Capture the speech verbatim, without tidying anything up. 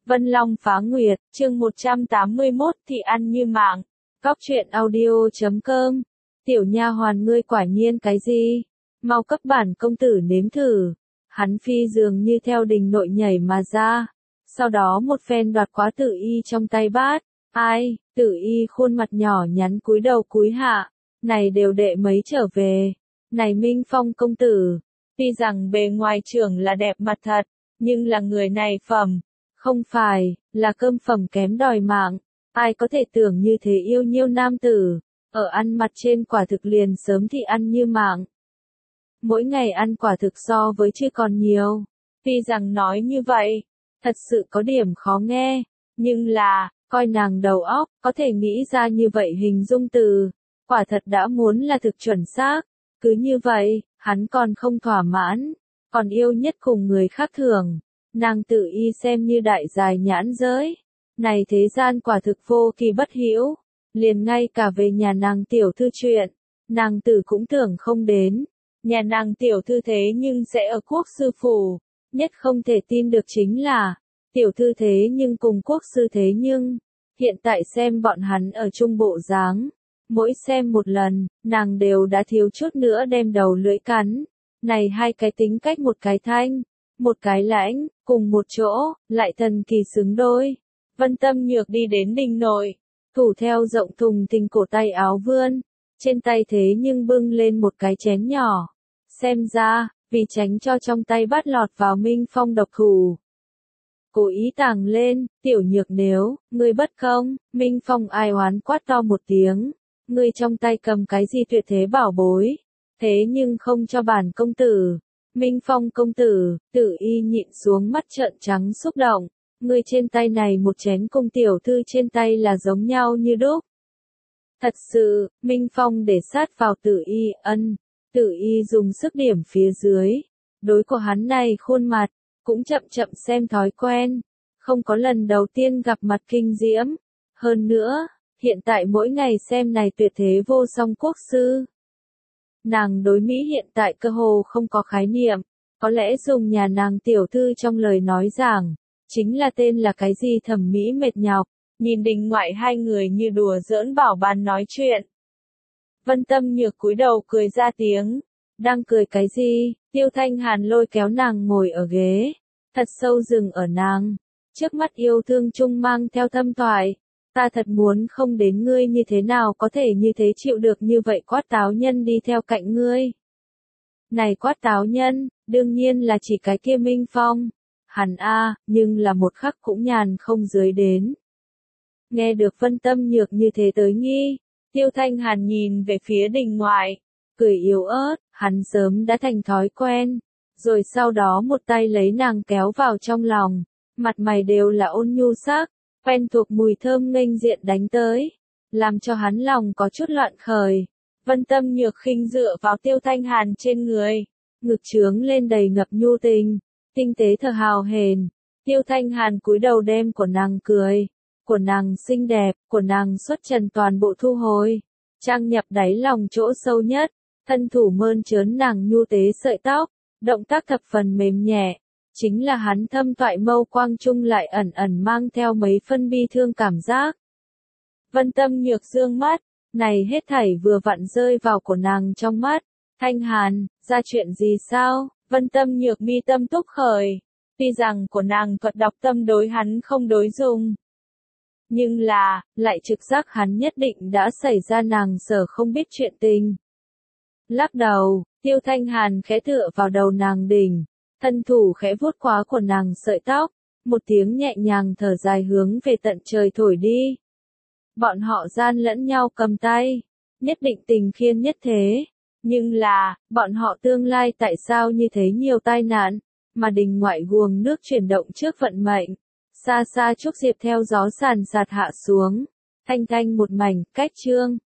Vân Long Phá Nguyệt, chương một trăm tám mươi mốt thì ăn như mạng. Góc truyện audio chấm com. Tiểu nha hoàn ngươi quả nhiên cái gì? Mau cấp bản công tử nếm thử. Hắn phi dường như theo đình nội nhảy mà ra. Sau đó một phen đoạt quá Tử Y trong tay bát. Ai, Tử Y khuôn mặt nhỏ nhắn cúi đầu cúi hạ. Này đều đệ mấy trở về. Này Minh Phong công tử. Tuy rằng bề ngoài trưởng là đẹp mặt thật, nhưng là người này phẩm. Không phải, là cơm phẩm kém đòi mạng. Ai có thể tưởng như thế yêu nhiêu nam tử. Ở ăn mặt trên quả thực liền sớm thì ăn như mạng. Mỗi ngày ăn quả thực so với chưa còn nhiều. Tuy rằng nói như vậy, thật sự có điểm khó nghe. Nhưng là, coi nàng đầu óc, có thể nghĩ ra như vậy hình dung từ. Quả thật đã muốn là thực chuẩn xác. Cứ như vậy, hắn còn không thỏa mãn. Còn yêu nhất cùng người khác thường. Nàng Tử Y xem như đại dài nhãn giới. Này thế gian quả thực vô kỳ bất hữu. Liền ngay cả về nhà nàng tiểu thư chuyện. Nàng tử cũng tưởng không đến. Nhà nàng tiểu thư thế nhưng sẽ ở quốc sư phủ. Nhất không thể tin được chính là. Tiểu thư thế nhưng cùng quốc sư thế nhưng. Hiện tại xem bọn hắn ở trung bộ dáng. Mỗi xem một lần, nàng đều đã thiếu chút nữa đem đầu lưỡi cắn. Này hai cái tính cách một cái thanh. Một cái lãnh, cùng một chỗ, lại thần kỳ xứng đôi. Vân Tâm Nhược đi đến đình nội, thủ theo rộng thùng thình cổ tay áo vươn, trên tay thế nhưng bưng lên một cái chén nhỏ. Xem ra, vì tránh cho trong tay bắt lọt vào Minh Phong độc thủ. Cố ý tàng lên, tiểu nhược nếu, ngươi bất công, Minh Phong ai oán quát to một tiếng. Ngươi trong tay cầm cái gì tuyệt thế bảo bối, thế nhưng không cho bản công tử. Minh Phong công tử, Tử Y nhịn xuống mắt trợn trắng xúc động, ngươi trên tay này một chén cùng tiểu thư trên tay là giống nhau như đúc. Thật sự, Minh Phong để sát vào Tử Y, ân, Tử Y dùng sức điểm phía dưới, đối của hắn này khuôn mặt, cũng chậm chậm xem thói quen, không có lần đầu tiên gặp mặt kinh diễm, hơn nữa, hiện tại mỗi ngày xem này tuyệt thế vô song quốc sư. Nàng đối Mỹ hiện tại cơ hồ không có khái niệm, có lẽ dùng nhà nàng tiểu thư trong lời nói giảng, chính là tên là cái gì thẩm mỹ mệt nhọc, nhìn đình ngoại hai người như đùa giỡn bảo bàn nói chuyện. Vân Tâm Nhược cúi đầu cười ra tiếng, đang cười cái gì, Tiêu Thanh Hàn lôi kéo nàng ngồi ở ghế, thật sâu dừng ở nàng, trước mắt yêu thương chung mang theo thâm thoại. Ta thật muốn không đến ngươi như thế nào có thể như thế chịu được như vậy quát táo nhân đi theo cạnh ngươi. Này quát táo nhân, đương nhiên là chỉ cái kia Minh Phong. Hẳn a, nhưng là một khắc cũng nhàn không dưới đến. Nghe được Vân Tâm Nhược như thế tới nghi, Tiêu Thanh Hàn nhìn về phía đình ngoại, cười yếu ớt, hắn sớm đã thành thói quen. Rồi sau đó một tay lấy nàng kéo vào trong lòng, mặt mày đều là ôn nhu sắc. Quen thuộc mùi thơm nghênh diện đánh tới, làm cho hắn lòng có chút loạn khởi. Vân Tâm Nhược khinh dựa vào Tiêu Thanh Hàn trên người, ngực trướng lên đầy ngập nhu tình, tinh tế thở hào hền. Tiêu Thanh Hàn cúi đầu đem của nàng cười, của nàng xinh đẹp, của nàng xuất trần toàn bộ thu hồi, trang nhập đáy lòng chỗ sâu nhất, thân thủ mơn trớn nàng nhu tế sợi tóc, động tác thập phần mềm nhẹ. Chính là hắn thâm toại mâu quang trung lại ẩn ẩn mang theo mấy phân bi thương cảm giác. Vân Tâm Nhược dương mắt, này hết thảy vừa vặn rơi vào của nàng trong mắt. Thanh Hàn, ra chuyện gì sao? Vân Tâm Nhược mi tâm túc khởi. Tuy rằng của nàng thuật đọc tâm đối hắn không đối dùng. Nhưng là, lại trực giác hắn nhất định đã xảy ra nàng sở không biết chuyện tình. Lắc đầu, Tiêu Thanh Hàn khẽ tựa vào đầu nàng đỉnh. Thân thủ khẽ vuốt quá của nàng sợi tóc, một tiếng nhẹ nhàng thở dài hướng về tận trời thổi đi. Bọn họ gian lẫn nhau cầm tay, nhất định tình khiên nhất thế, nhưng là, bọn họ tương lai tại sao như thế nhiều tai nạn, mà đình ngoại guồng nước chuyển động trước vận mệnh, xa xa trúc diệp theo gió sàn sạt hạ xuống, thanh thanh một mảnh, cách chương.